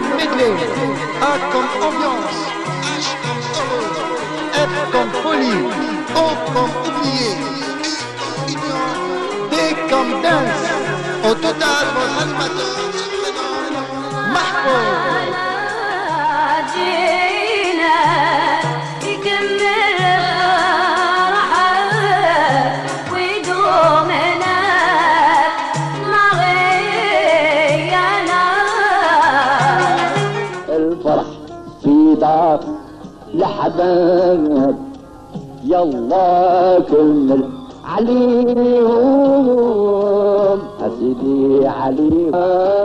comme medley, A comme ambiance, H comme heureux, F comme folie, O comme oublié, U comme union, D comme dance. Au total, votre animateur se prénomme Mahfouz. الفرح في دار لحباب يلا كمل عليهم أسيدي عليهم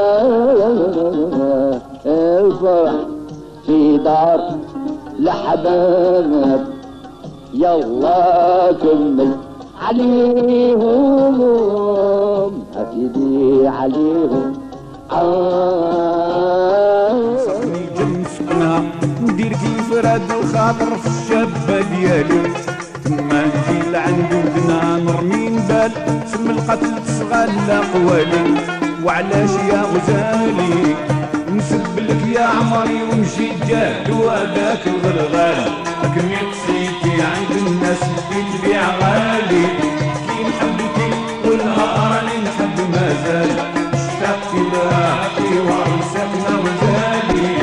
الفرح في دار لحباب يلا كمل عليهم أسيدي عليهم صحني جنسكنا ندير كيف راد الخاطر في الشابة ديالي تما نجي لعند ودنا نرمي نبال سم القتل تشغل قوالي وعلاش يا غزالي نسب لك يا عمري ونجي جاد وهذاك الغلغال لكن يقصيتي عند الناس اللي تبيع غالي كي نحبتي والها راني نحب مازال اشتقت لك ورسكنا وزالي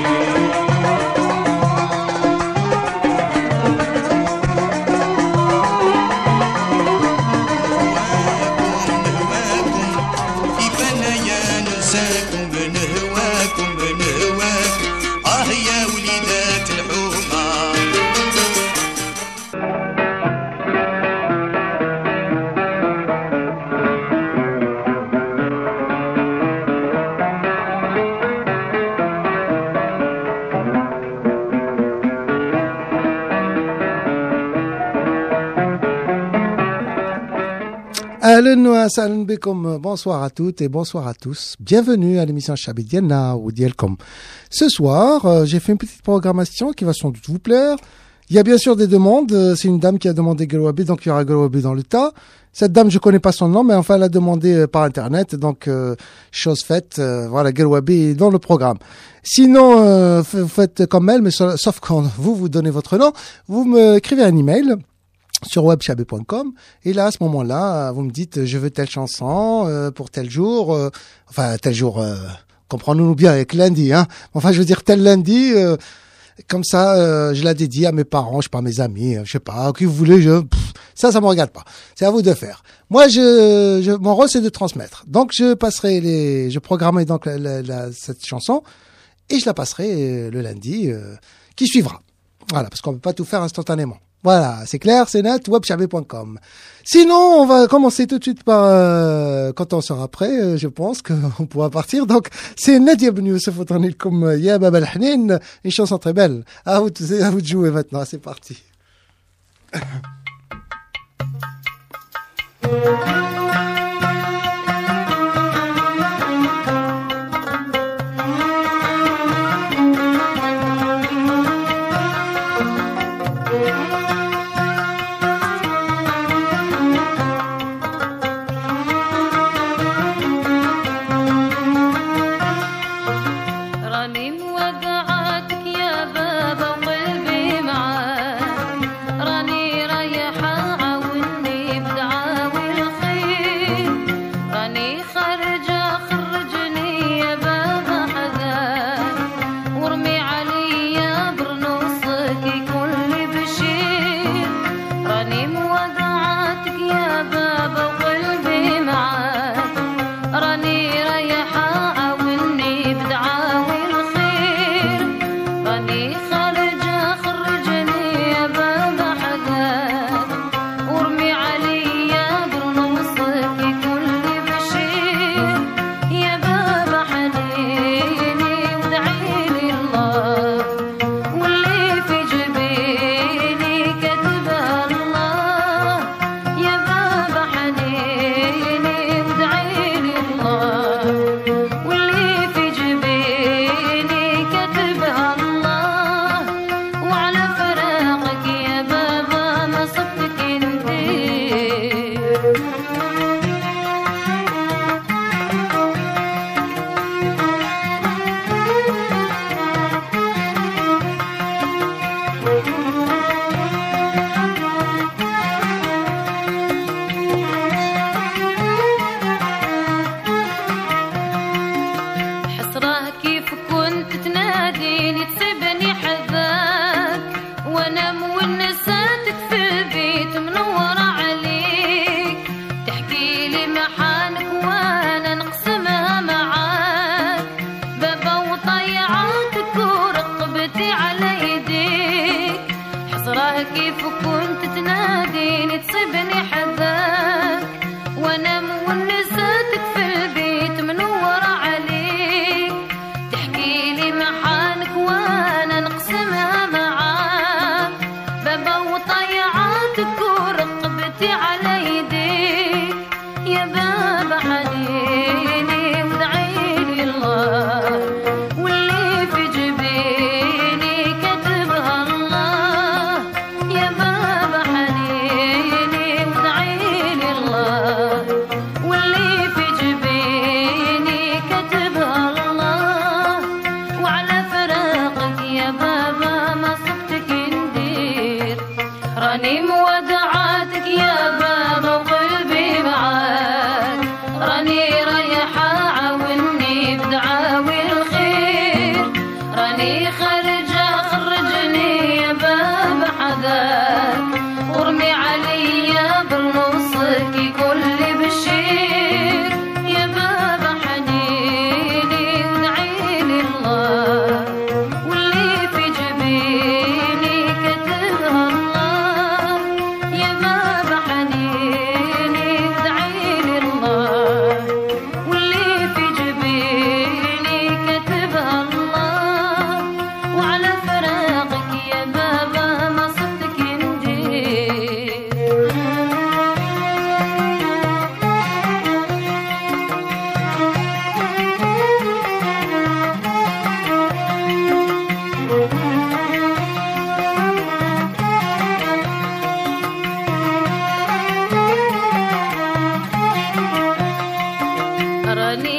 Bonsoir à toutes et bonsoir à tous. Bienvenue à l'émission Chabidiana ou Dielcom. Ce soir, j'ai fait une petite programmation qui va sans doute vous plaire. Il y a bien sûr des demandes. C'est une dame qui a demandé Gelwabi, donc il y aura Gelwabi dans le tas. Cette dame, je connais pas son nom, mais enfin, elle a demandé par internet, donc chose faite. Voilà, Gelwabi dans le programme. Sinon, vous faites comme elle, mais sauf quand vous donnez votre nom, vous me écrivez un email sur webchabé.com et là à ce moment-là vous me dites je veux telle chanson pour tel jour comprenons-nous bien avec lundi enfin je veux dire tel lundi comme ça je la dédie à mes parents, je sais pas, mes amis, je sais pas, qui vous voulez, ça me regarde pas, c'est à vous de faire. Moi mon rôle c'est de transmettre, donc je programmerai donc cette chanson et je la passerai le lundi qui suivra, voilà, parce qu'on peut pas tout faire instantanément. Voilà, c'est clair, c'est net, webchabé.com. Sinon, on va commencer tout de suite par, quand on sera prêt, je pense qu'on pourra partir. Donc, c'est Nadia Ben Youssef comme Ya Bab Al-Hanin, une chanson très belle. À vous de jouer maintenant, c'est parti. راني رايحة عاوني بدعاوي الخير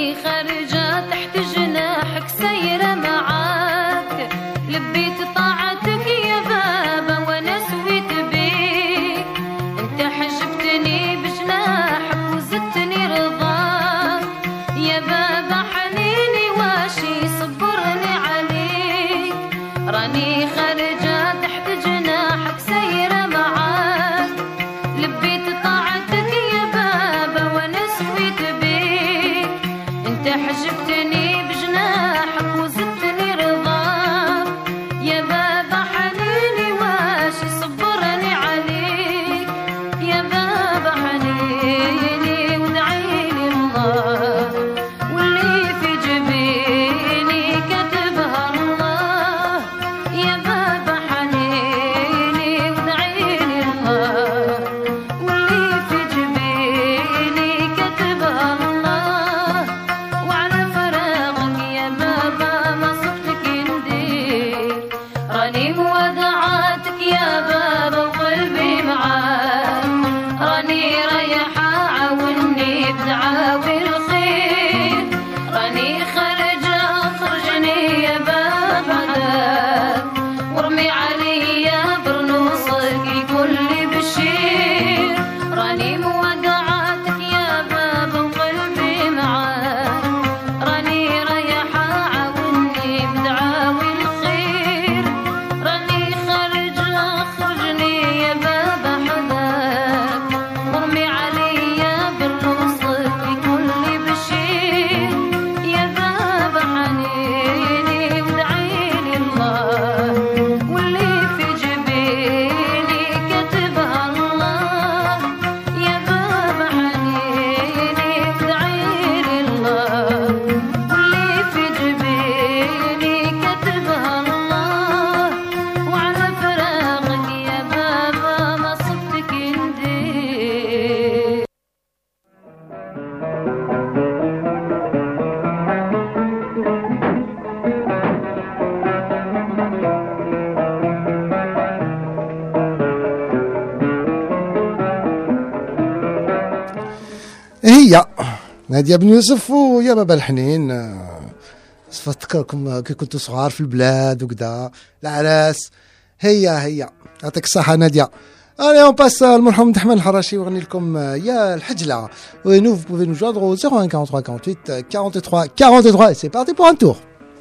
راني خارجة تحت جناحك سايرة معاك لبيت طاعتك يا بابا وانا سويت بيك انت حجبتني بجناحك وزدتني رضاك يا بابا حنيني واشي صبرني عليك راني خارجة تحت جناحك سايرة معاك لبيت طاعتك يا بابا وانا سويت بيك انت حجبتني بجناحك وزدتني رضاك يا بابا حنيني واشي صبرني عليك يا بابا حنيني ودعيلي الله واللي في جبيني كتبها الله يا بابا حنيني ودعيلي الله واللي في جبيني كتبها الله وعلى فراغك يا بابا ما صفتك ندير راني مودعاتك يا بابا وقلبي معاك راني رايحة عاوني بدعاوي الخير راني خارجة خرجني يا بابا حداك وارمي عليا برنوصك يقول لي بشير راني مودعاتك يا بابا وقلبي معاك راني رايحة عاوني بدعاوي الخير راني خارجة خرجني يا بابا حداك وارمي عليا برنوصك يقول لي بشير يا بابا حنيني ودعيلي الله واللي في جبيني كتبها الله يا بابا حنيني ودعيلي الله واللي في جبيني كتبها الله وعلى فراغك يا بابا ما صفتك ندير هي نادية بن يوسف ويا بابا الحنين تفكركم كي كنتوا صغار في البلاد وكذا العراس هي يعطيك الصحة نادية. Allez, on passe à المرحوم محمد الحراشي وغني لكم يا الحجلة. Et nous, vous pouvez nous joindre au 01 43 48 43 43 et c'est parti pour un tour.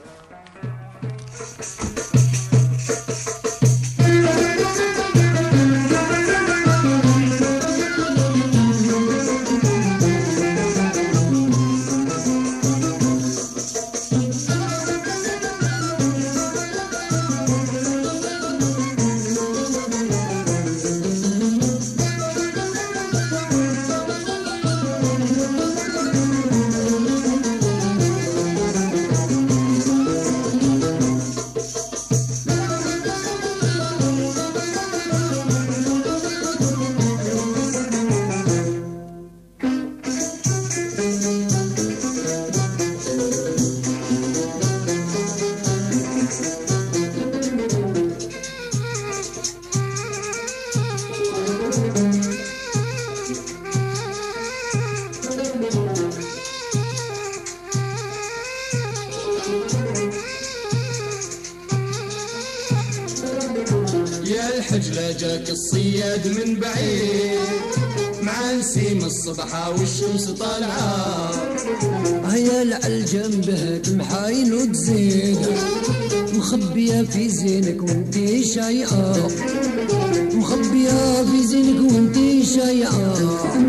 يا الحجلة جاك الصياد من بعيد مع نسيم الصبحة والشمس طالعة هيا العالجم بهك محاين وتزيد مخبية في زينك وانتي شايعة مخبية في زينك وانتي شايعة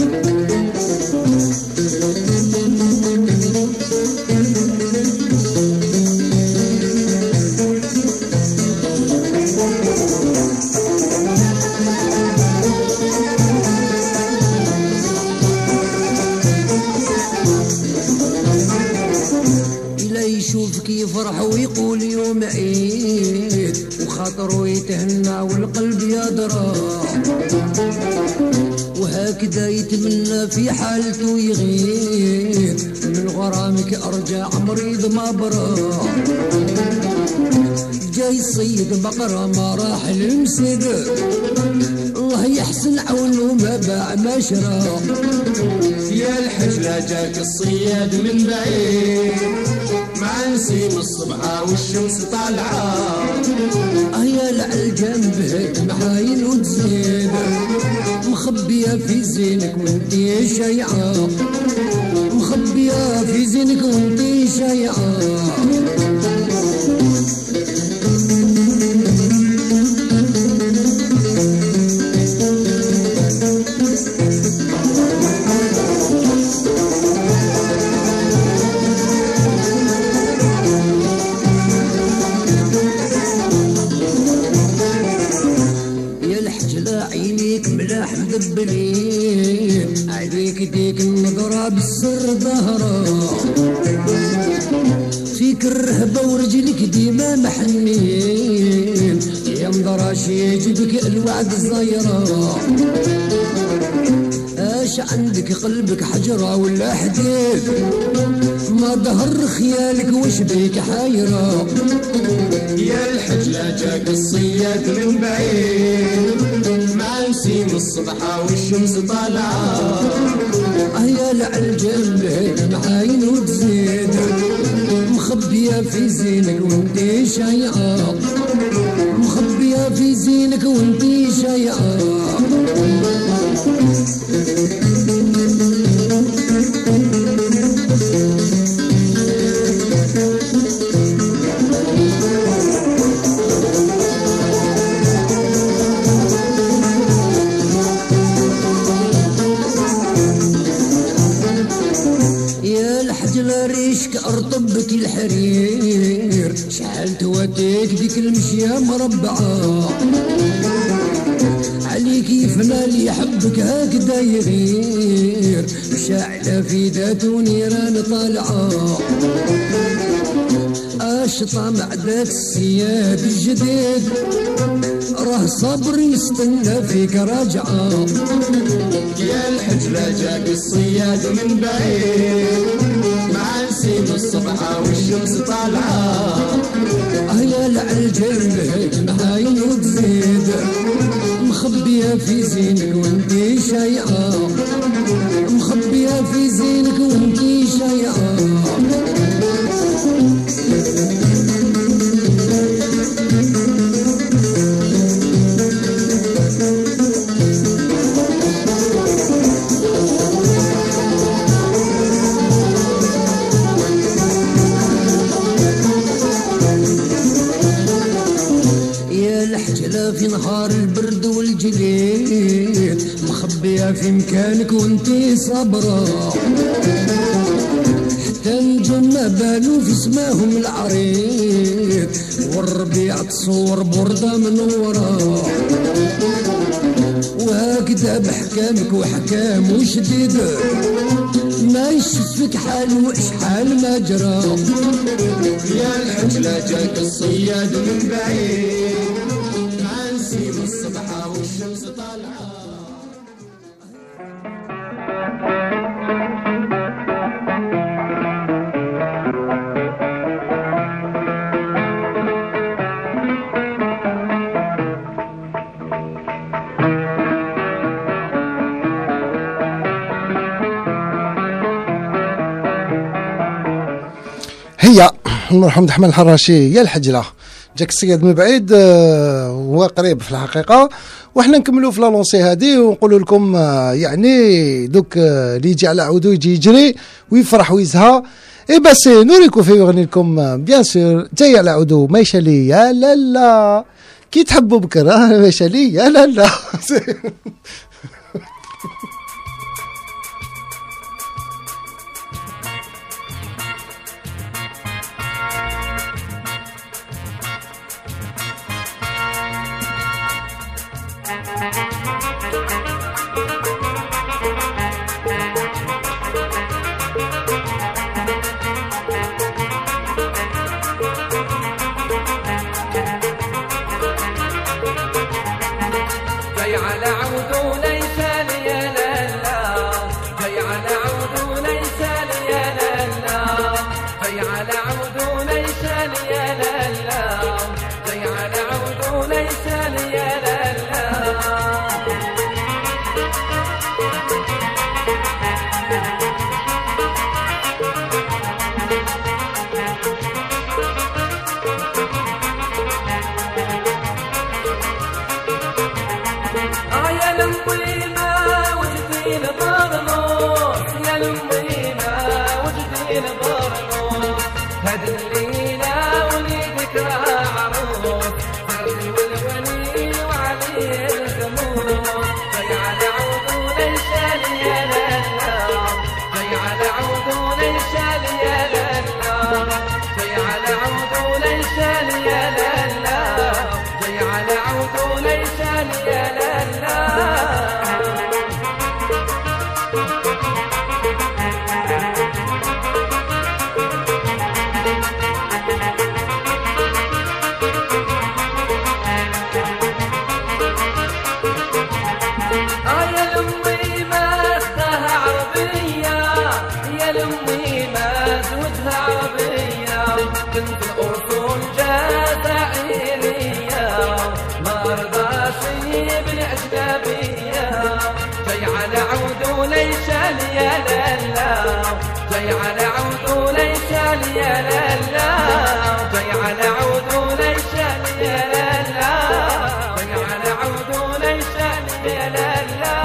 يشوفك يفرح ويقول يوم عيد وخاطره يتهنى والقلب يضرع وهكذا يتمنى في حالته يغيب من غرامك ارجع مريض ما برا جاي صيد بقرة ما راح المسد الله يحسن عونه ما باع ما شرى يا الحجلة جاك الصياد من بعيد مع نسيم الصبحة والشمس طالعة يا العالجام بهيك محاين وتزيد مخبية في زينك وانتي شيعة مخبية في زينك وانتي شيعة مدبلين عليك ديك النظرة بالسر ظهرة فيك الرهبة ورجلك ديما محنين يا مدراش يجيبك الوعد الزيرة اش عندك قلبك حجرة ولا حديد ما ظهر خيالك وش بيك حايرة يا الحجلة جاك الصياد من بعيد مع نسيم الصبحة والشمس طالعة يا العالجام بهيك معاين وتزيد مخبية في زينك وانتي شايعة مخبية في زينك وانتي شايعة ارطبك الحرير شحال تواتيك ديك المشية مربعة عليك يفنى اللي يحبك هكذا يغير مشاعلة في ذات ونيران طالعة اشطى مع ذاك السياد الجديد راه صبر يستنى فيك راجعة يا الحجلة جاك الصياد من بعيد مع نسيم الصبحة والشمس طالعة يا العالجام بهيك معاين وتزيد مخبية في زينك وانتي شايعة مخبية في زينك وانتي شايعة في نهار البرد والجليد مخبية في مكانك وانتي صبرة حتى نجم ما بالو في سماهم العريض والربيع تصور بردة منورة وهكذا بحكامك وحكام وشديد ما يشفك حال وإشحال ما جرى يا الحجلة جاك الصياد من بعيد مع نسيم الصبحة والشمس طالعة هي المرحوم دحمان الحراشي يا الحجلة جاك الصياد من بعيد هو قريب في الحقيقة. وحنا نكملوا في لالونسي هذه ونقول لكم يعني دوك اللي يجي على عودو يجي يجري ويفرح ويزهى اي بس نوريكم في يغني لكم بيان سور جاي على عودو ماشي لي يا لالا كي تحبوا بكره ماشي لي يا لالا جاي على عودو هاد الليلة وليدك راه عروس زرتي والونين وعليه الغموس جاي على عود وليشان يا لالا جاي على عود وليشان يا لالا جاي على عود وليشان يا لالا جاي على عود وليشان يا لالا بنت الأصول جزائرية ما رضاش ابن أجنبية جاي على عود وليشان يا لالا جاي على عود وليشان يا لالا جاي على عود وليشان يا لالا جاي على عود وليشان يا لالا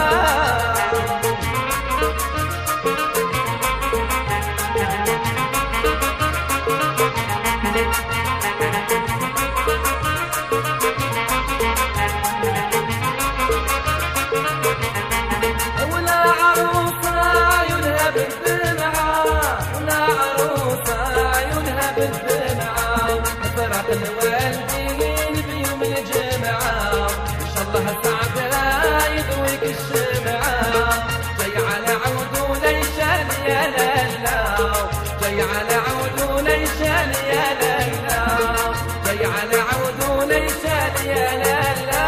الوالدين بيوم الجمعة إن شاء الله سعد يضويك الشمعة جاي على عود وليشان يا لالا جاي على عود وليشان يا لالا جاي على عود وليشان يا لالا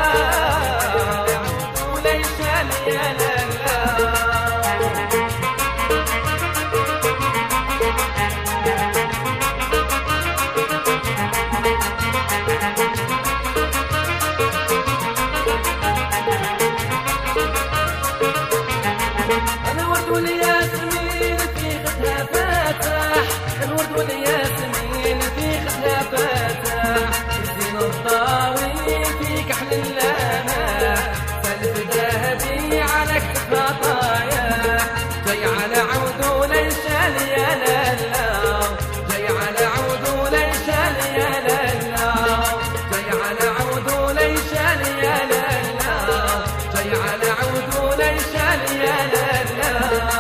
وليشان يا لالا الورد والياسمين في خدها فاتح الورد والياسمين في خدها فاتح الزين الطاوي في كحل اللامع سلف ذهبي على كتفها طايح جاي على عود وليشان يا لالا جاي على عود وليشان يا لالا جاي على عود وليشان يا لالا جاي على عود وليشان يا لالا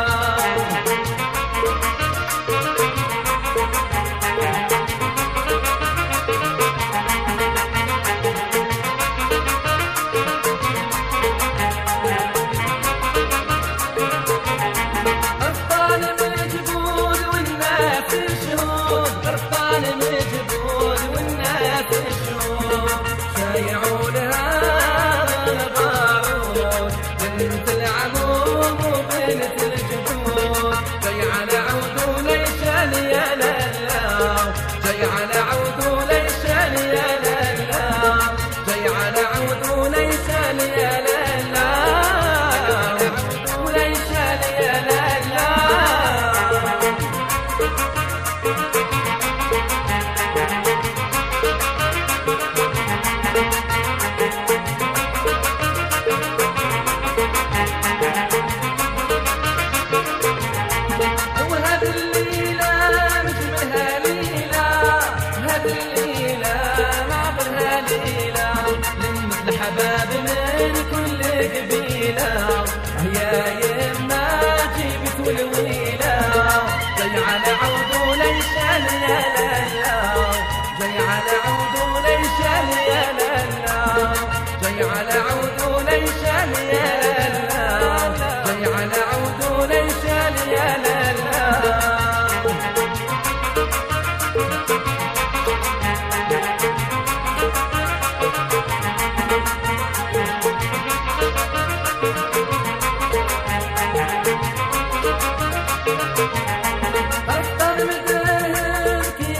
الطالب الجبود والناس الشهود الطالب الجبود والناس الشهود شايعوا لها البارود بنت العموم وبنت الجبود جاي على عود وليشان يا لالا جاي على عود وليشان يا لالا جاي على عود وليشان يا لالا وليشان يا لالا وهاد الليلة نجملها ليلة هاد الليلة نعبرها ليلة لمة الحباب من كل قبيلة يا يما جيبت والويلة جاي على عود وليشان يا لالا جاي على عود وليشان يا لالا جاي على عود وليشان يا لالا جاي على عود وليشان يا لالا أفضل من ذهب كي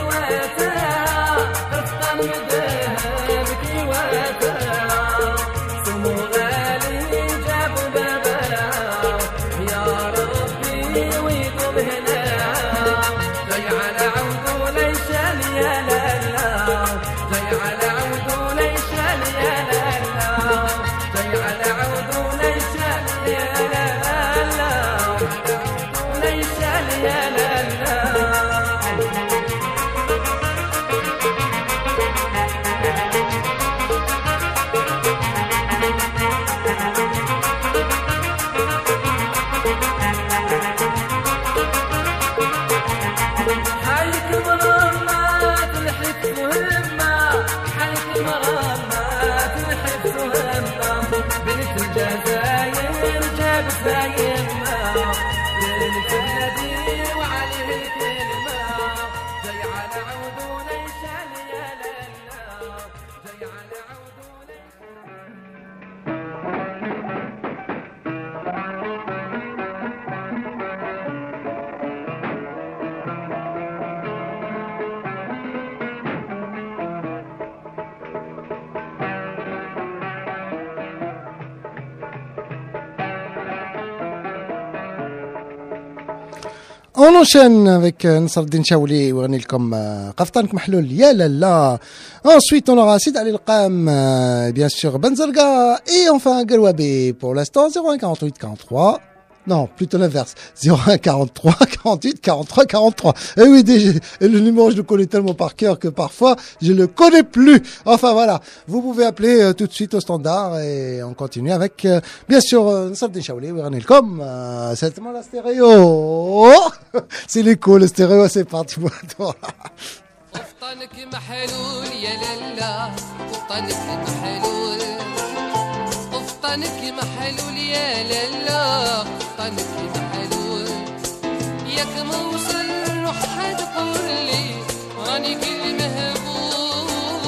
On enchaîne avec Nasser Din Chaouli وغني لكم قفطانك محلول يا لالا. Ensuite on aura Sid Ali Al-Qam, bien sûr Benzerga et enfin Galwabi. Pour l'instant 0148 43. Non, plutôt l'inverse. 01 43 48 43 43. Et oui, déjà, le numéro, je le connais tellement par cœur que parfois, je le connais plus. Enfin, voilà. Vous pouvez appeler tout de suite au standard et on continue avec, bien sûr, Nasser Din Chaouli, Wiranilkom, certainement la stéréo. C'est l'écho, le stéréo, c'est parti pour toi. قفطانك محلول يا لالا قفطانك محلول قفطانك محلول يا لالا قفطانك محلول ياك موصل وحد قول لي راني كل مهبول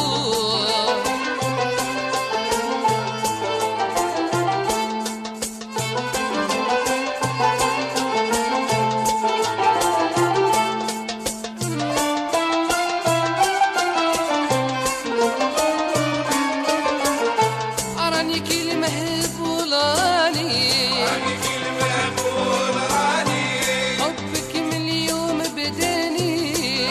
راني كل مهبول راني حبك من اليوم بداني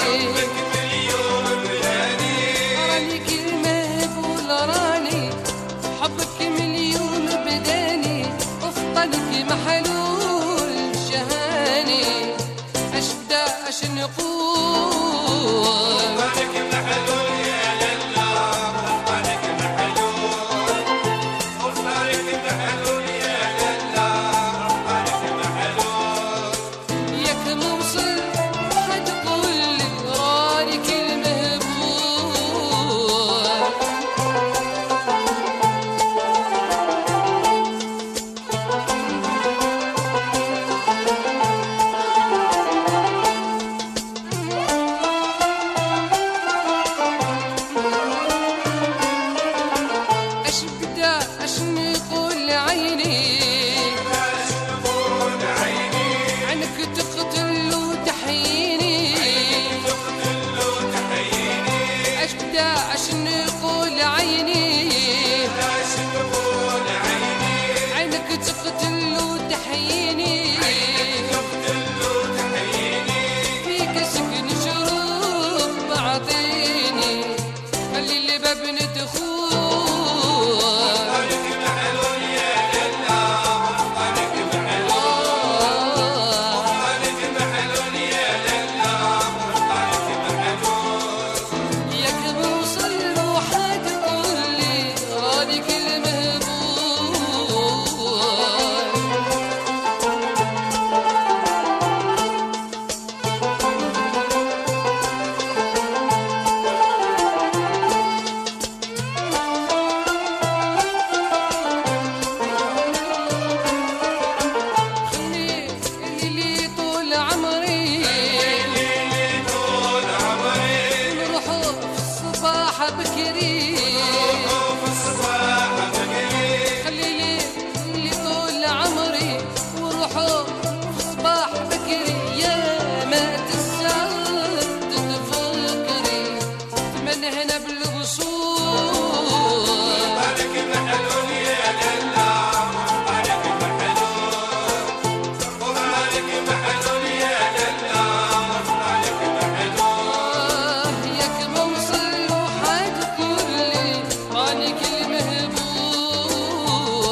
راني كل مهبول راني حبك من اليوم بداني افطنك محلول شهاني اش بدا اش نقول ياك موصل حد قول لي راني كل مهبول اش بدا اش نقول عيني عنك تقتل وتحييني اش بدا اش نقول عيني عنك تقتل وتحييني في كاسك نشرب بعطيني خلي الباب ندخول ياك موصل وحد قول لي راني كل مهبول خلي اللي طول عمري نروحوا في الصباح بكري خلي لي اللي طول عمري وروحوا في الصباح بكري يا ما تسهر تتفكري من هنا بالوصول ياك موصل وحد قول لي راني كل مهبول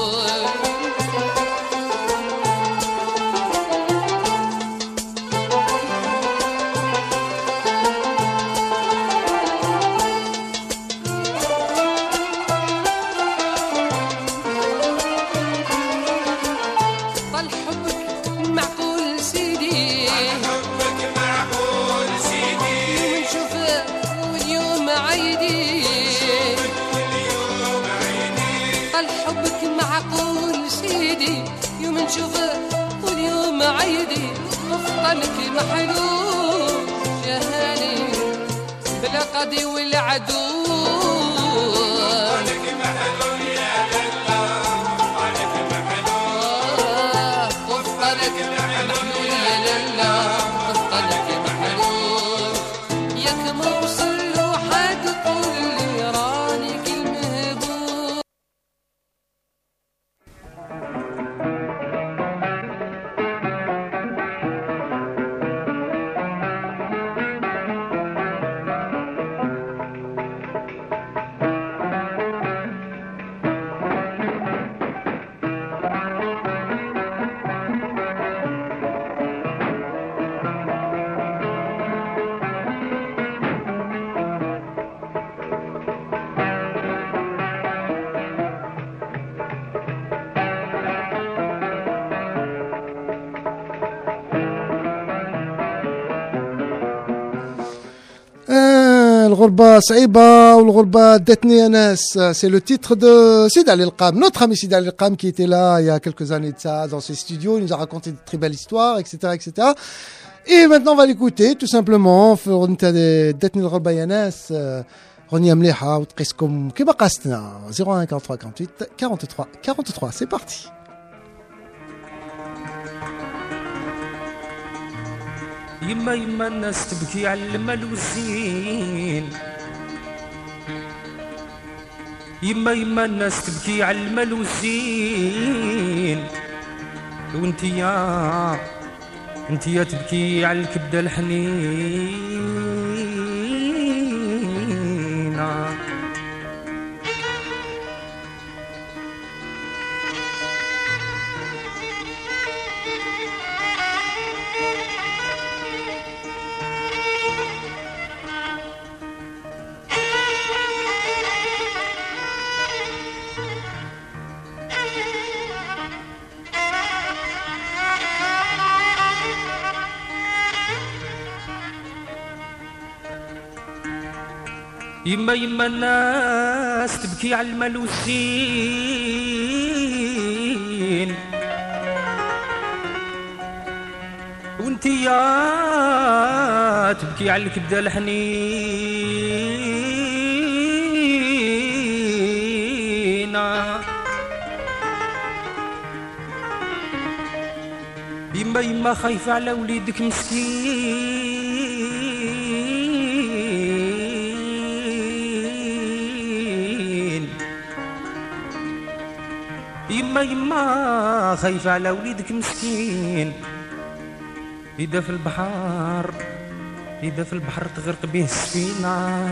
طال حبك معقول سيدي يوم نشوفه واليوم عيدي طال حبك معقول سيدي يوم نشوفه واليوم عيدي افطنك محلول جهاني بلا قاضي ولا عدو افطنك محلول يا لالا افطنك محلول ياك موصل وحد قول لي راني كل مهبول الغربة صعيبة والغربة داتني يا ناس. C'est le titre de Sid Ali El-Qam, notre ami Sid Ali El-Qam qui était là il y a quelques années de ça dans ses studios. Il nous a raconté de très belles histoires, etc., etc. Et maintenant on va l'écouter tout simplement. داتني الغربة يا ناس غنية مليحة وتقيسكم كيما قاستنا. 01 43 48 43 43. C'est parti. يما الناس تبكي على المال والزين. يما الناس تبكي على المال والزين. وانتيا تبكي على الكبده الحنينه. يما الناس تبكي على المال والزين. وانتيا تبكي على الكبده الحنينه. يما خايفه على وليدك مسكين. يما خايفة على وليدك مسكين. إذا في البحر تغرق به السفينة.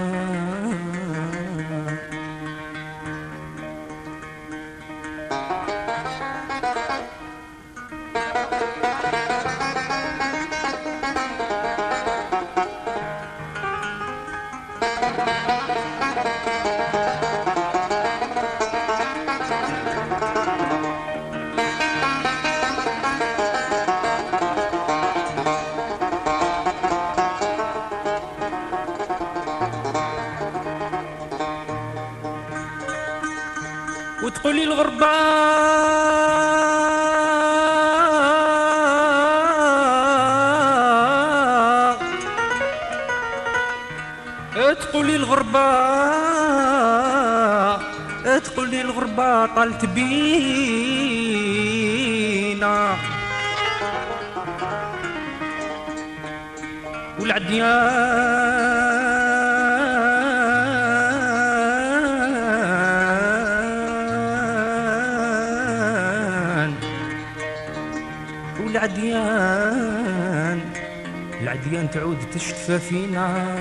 وتقولي الغربة تقولي الغربة طالت بينا. والعديان تعود تشتفى فينا.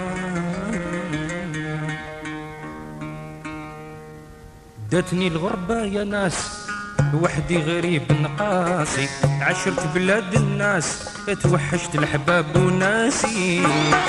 داتني الغربة يا ناس وحدي غريب نقاسي. عشرت بلاد الناس توحشت الحباب وناسي.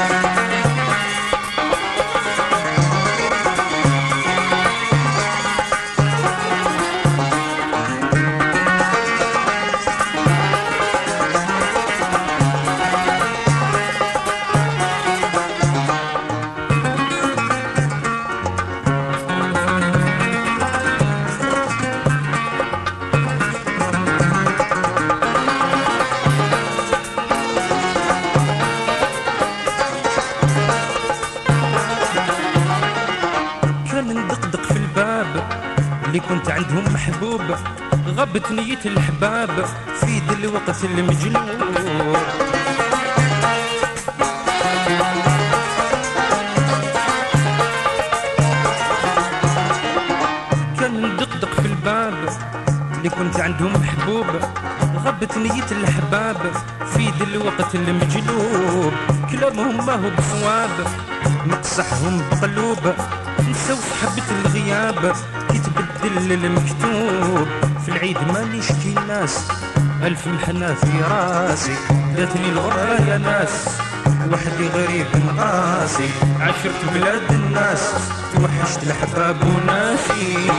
كنت عندهم محبوب غبت نية الحباب في ذا الوقت المجنون. كان ندقدق في الباب اللي كنت عندهم محبوب غبت نية الحباب في ذا الوقت المجلوب. كلامهم ما هو بصواب مقصحهم بقلوب. نساو حبة الغياب يتبدل المكتوب. في العيد ما نشكي الناس ألف محنة في راسي. جاتني الغربة يا ناس وحدي غريب نقاسي. عشرت بلاد الناس توحشت الحباب وناسي.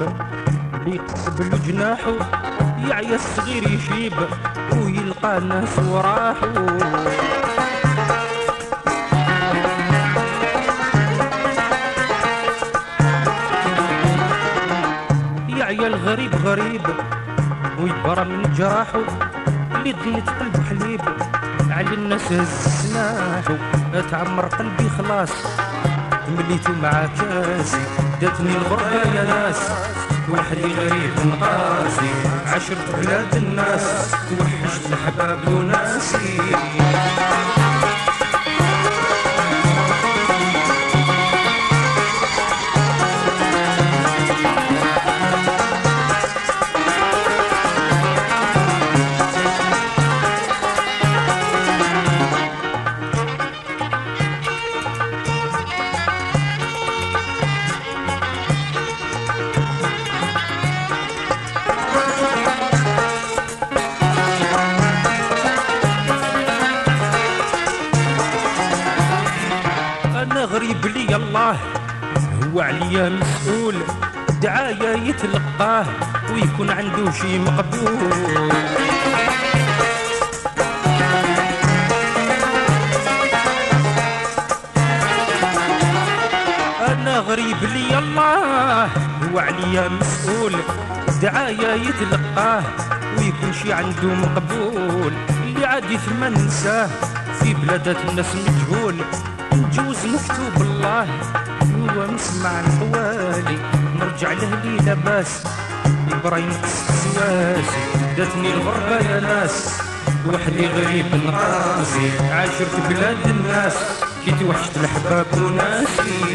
اللي يقبل جناحه يعيا الصغير يشيب ويلقى الناس وراحو. يعيا الغريب غريب ويبرى من جراحه، اللي ضنت قلبه حليب على الناس هز سلاحه. اتعمر قلبي خلاص مليتو مع كاسي، داتني الغربة يا ناس وحدي غريب نقاسي. عشرت بلاد الناس توحشت الحباب وناسي. غريب لي الله هو عليا مسؤول، دعاية يتلقاه ويكون عنده شي مقبول. أنا غريب لي الله هو عليا مسؤول، دعاية يتلقاه ويكون شي عنده مقبول. اللي عادي ثم ننساه في بلادات الناس مجهول، نجوز مكتوب الله هو مسمع الحوالي. نرجع لهلي لاباس يبرا ينقص سواسي. داتني الغربة يا ناس وحدي غريب نقاسي. عاشرت بلاد الناس كي توحشت الحباب وناسي.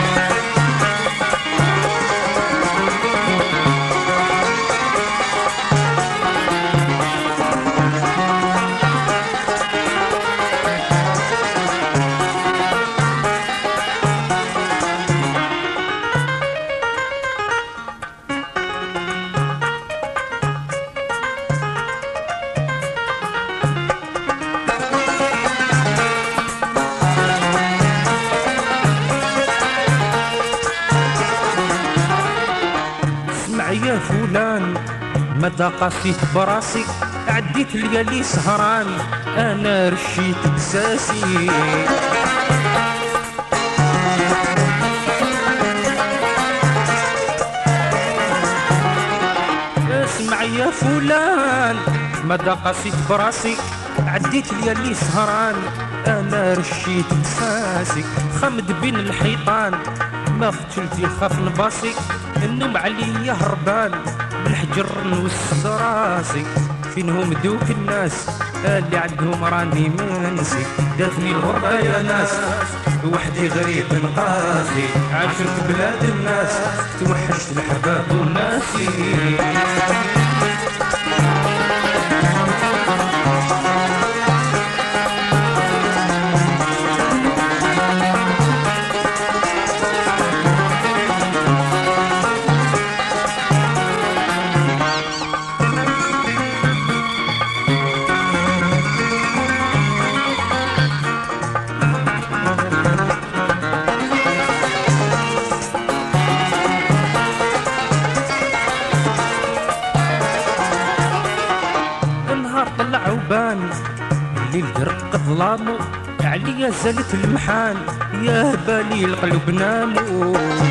يا فلان مدى قاسيت براسي، عديت ليالي سهران انا رشيت بساسي. اسمع يا فلان مدى قاسيت براسي، عديت ليالي سهران انا رشيت بساسي. خمد بين الحيطان ما فتلتي خاف نباصي، النوم عليا هربان بالحجر نوس راسي. فينهم دوك الناس اللي عندهم راني منسي. داتني الغربة يا ناس وحدي غريب نقاسي. عاشرت بلاد الناس توحشت الحباب وناسي. الليل درق ظلامو عليا زالت المحان، يا بالي القلب نامو.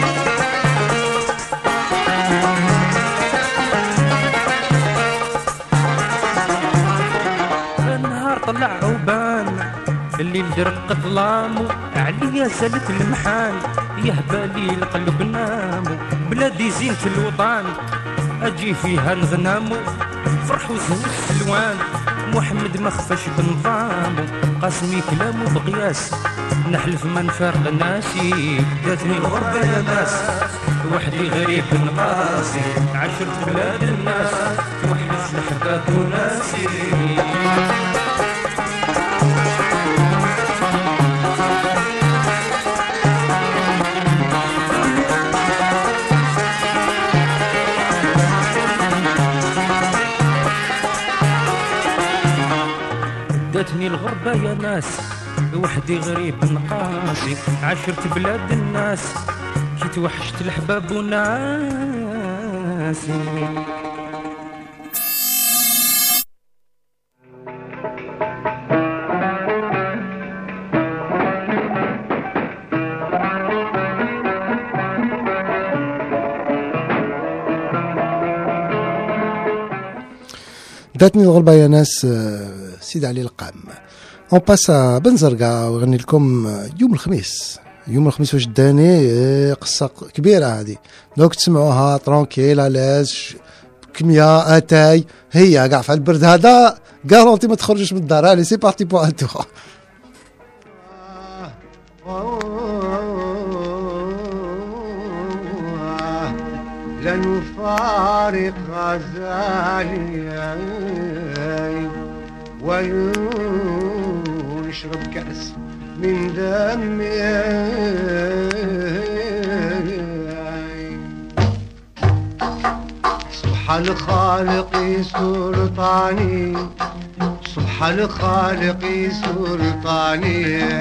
النهار طلع عوبان الليل درق ظلامو عليا زالت المحان، يا بالي القلب نامو. بلادي زينة الوطن اجي فيها نغنامو، فرح وزهو السلوان محمد ما خفاش بنظامو. قاسمي كلامو بقياس نحلف ما نفارق ناسي. جاتني الغربة يا ناس وحدي غريب نقاسي. عشرت بلاد الناس توحش الحباب وناسي. جاتني الغربة يا ناس وحدي غريب نقاسي. عشرت بلاد الناس كي توحشت الحباب وناسي. سنين. داتني الغربة يا ناس سيد علي القام. اون باسا بنزرقة وغني لكم يوم الخميس. يوم الخميس واش داني قصة كبيرة هذه، دوك تسمعوها ترونكيل الاز كمية اتاي هي كاع في البرد هذا كارونتي ما تخرجش من الدار. الي سي بارتي بو ان تور. لن نفارق غزالي ونشرب كأس من دمي. سبحان الخالق سلطاني، سبحان الخالق سلطاني.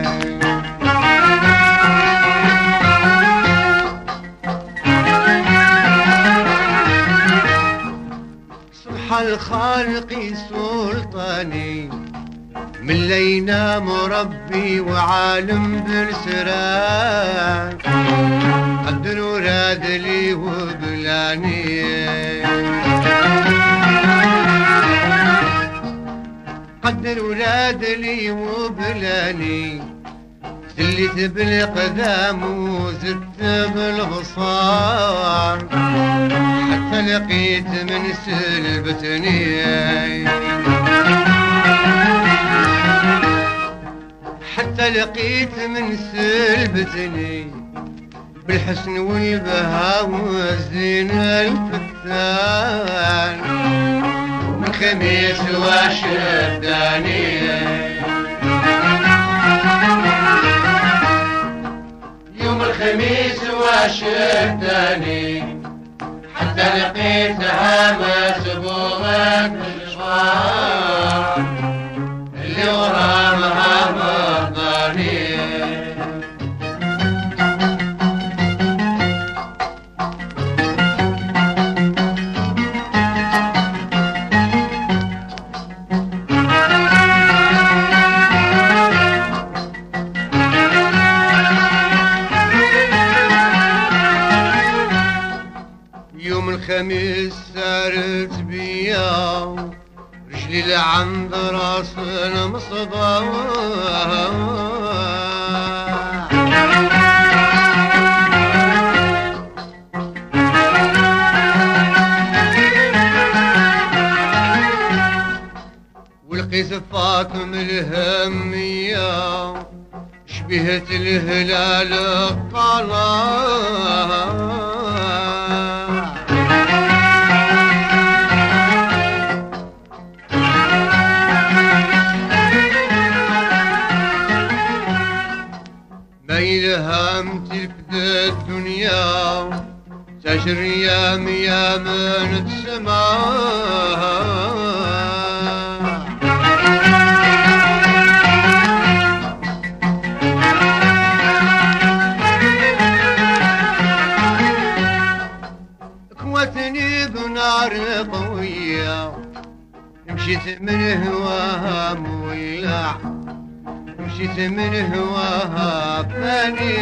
سبحان الخالق سلطاني، من لينا مربي وعالم بالسران، قد نراد لي وبلاني، قد نراد لي وبلاني. زلت بالقدام وزدت بالبصار، حتى لقيت من سلبتني، حتى لقيت من سلبتني. بالحسن والبهاء والزينة الفتان، من خميس وشداني. يوم الخميس وشداني، حتى لقيتها مسبوغة بالشوار، اللي ورامها مرضاني. الخميس سارت بيا، رجلي لعند راس المصدى. ولقيت فاطم الهمية، شبهت الهلال الطلال. ما يلهم تلفت الدنيا، تجري يا من السماء. كوتني بنار قوية، مشيت من هواها مولع، مشيت من هواها فاني.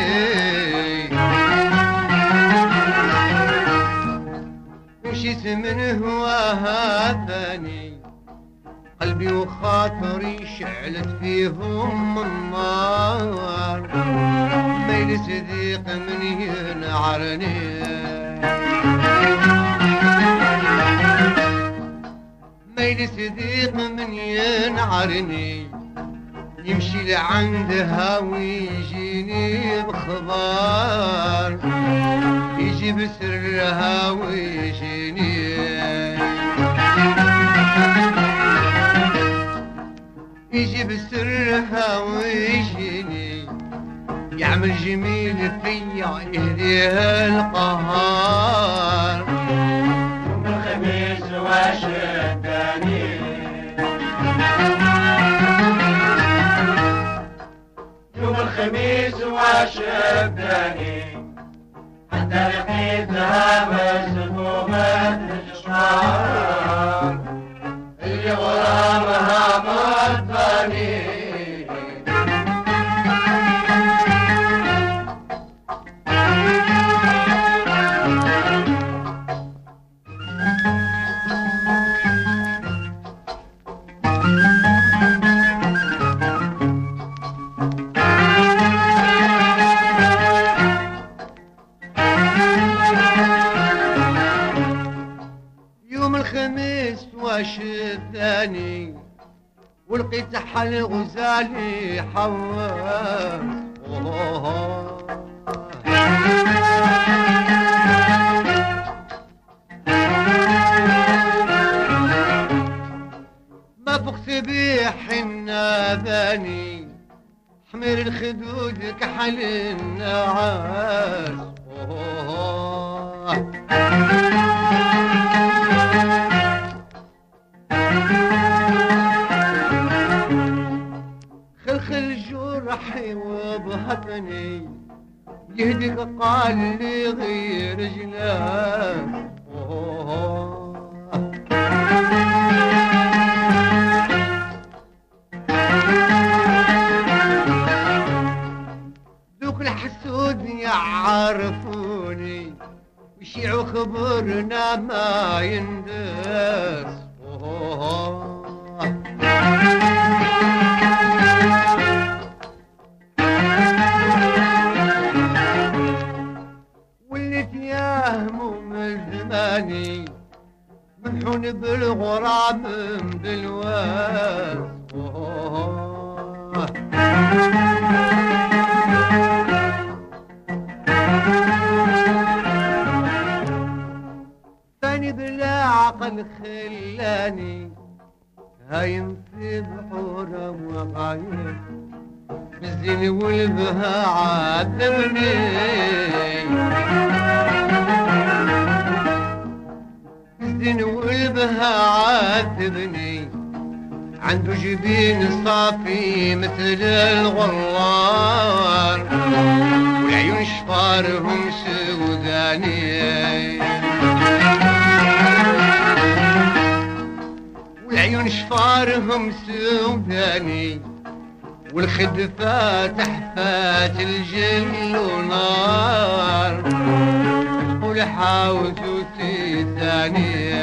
مشيت من هواها فاني، قلبي وخاطري شعلت فيهم النار. ميل صديق من ينعرني، ميل صديق من ينعرني. يمشي لعندها ويجيني بخبار، يجي بسرها ويجيني. يجي بسرها ويجيني، يعمل جميل فيا يهديها القهار. يوم الخميس وشداني، يوم الخميس وشداني، حتى لقيتها مسمومة ولقيت حل غزالي حواس ما فقت بحنا باني حمير الخدود كحل النعاس خلخل جرحي وبهتني يهديك قال لي غير جلاس دوك الحسود يعرفوني ويشيعوا خبرنا ما يندس وليت ياهموا من زماني منحون بالغرام بالواس ثاني بلا عقل خلاني هايم في بحور وقايم بالزين والبها عذبني بالزين والبها عذبني عنده جبين صافي مثل الغرار والعيون شفارهم سوداني والعيون شفارهم سوداني والخد فاتح فات الجل ونار والحاوز وتيتاني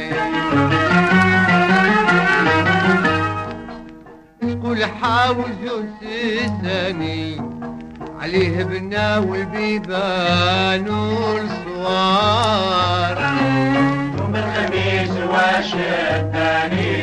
تقول حاوز وتيتاني عليه بنا والبيبان والصوار يوم الخميس وشداني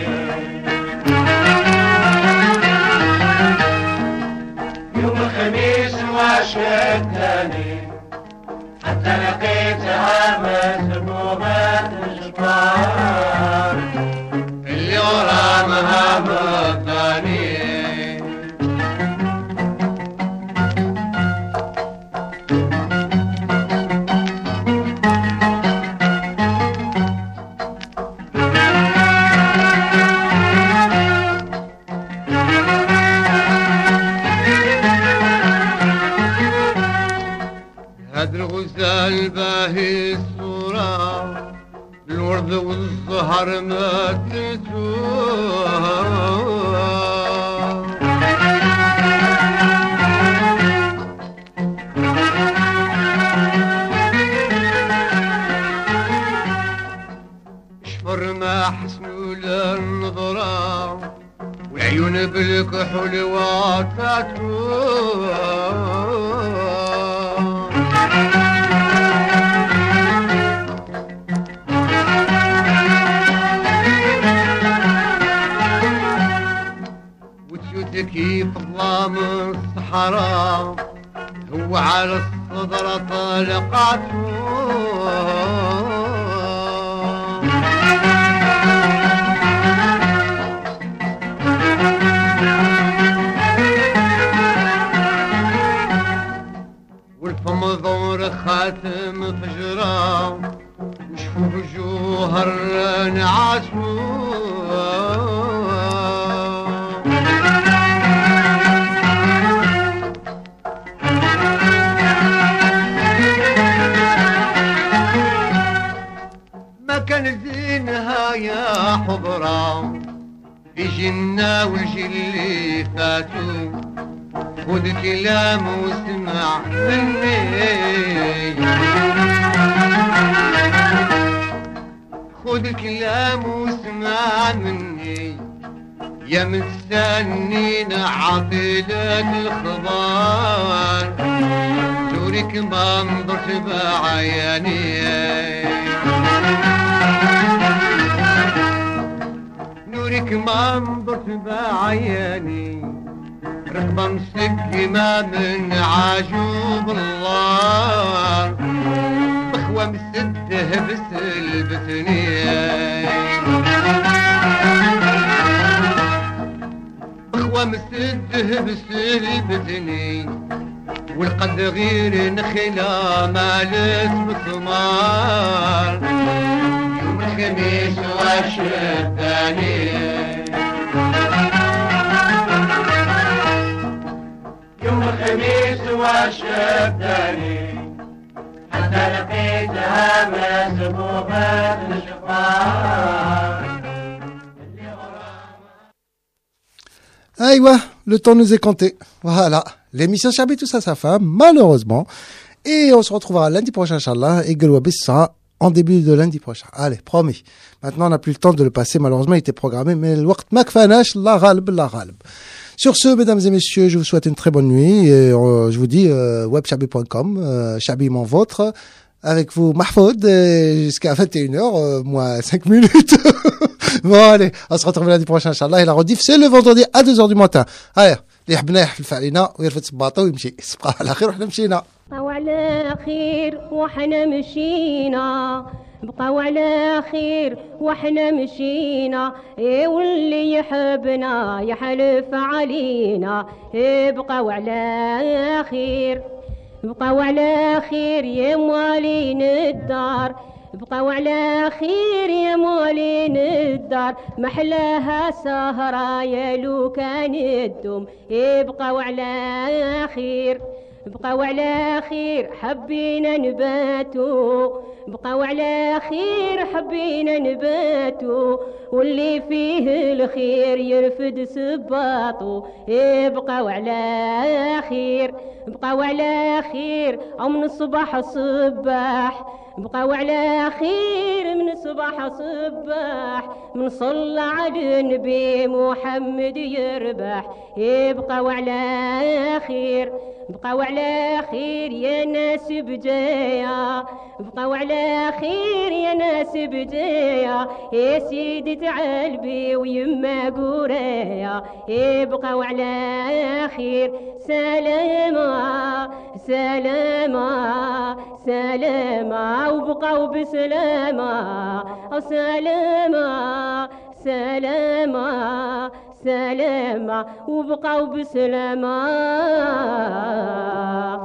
يوم الخميس وشداني حتى لقيتها مسبوبة الجبار اللي غرامها مضاني هاد الغزال باهي الصورة الورد والزهر ما تنسوها شفر ما حسنوا للنظرة والعيون بالكحول واتاتوها كيف ظلام الصحراء هو على الصدر طلقاته والفم ظهر خاتم فجرة وشفوف جوهر نعاسه كان زينها يا حضرة في جنة والجل فاتوا خذ كلام واسمع مني خذ كلام واسمع مني يا مستنين عطيلك الخبر نورك ما نظرت بعياني نورك ما نظرت بعياني رغبة مسقمة من عجوب الله بخوة مسده بسلبتني بخوة مسده بسلبتني والقد غير نخلا مالت مثمار يوم الخميس وشداني يوم الخميس وشداني حتى لقيتها مسبوقة الشفار. Aïwa, le temps nous est compté. Voilà, l'émission Chabi tout ça fin, malheureusement. Et on se retrouvera lundi prochain, Inch'Allah, et Gelwabis sera en début de lundi prochain. Allez, promis. Maintenant, on n'a plus le temps de le passer, malheureusement, il était programmé, mais le waqt makfanash, la ghalb. Sur ce, mesdames et messieurs, je vous souhaite une très bonne nuit, et je vous dis, webchabi.com, Chabi mon vôtre, avec vous, Mahfoud, jusqu'à 21h, moins 5 minutes. Bon, allez, on se retrouve lundi prochain, Inch'Allah, et la rediff, c'est le vendredi à 2h du matin. Allez, اللي حبنا يحلف علينا ويرفد صباطه ويمشي صباح على خير وحنا مشينا بقاو على خير وحنا مشينا بقاو على خير وحنا مشينا واللي يحبنا يحلف علينا بقاو على خير بقاو على خير يا موالين الدار بقاو على خير يا موالين الدار محلاها سهرة يا لو كان الدم بقاو على خير بقاو على خير حبينا نباتو بقاو على خير حبينا نباتو واللي فيه الخير يرفد سباطو بقاو على خير بقاو على خير أو من الصباح صباح بقاو على خير من صباح صباح من صلى على النبي محمد يربح بقاو على خير بقاو على خير يا ناس بجايا بقاو على خير يا ناس بجايا يا سيدي تعالبي ويما قرايا بقاو على خير سلامة سلامة سلامة وبقاو بسلامة سلامة سلامة سلامة وبقاو بسلامة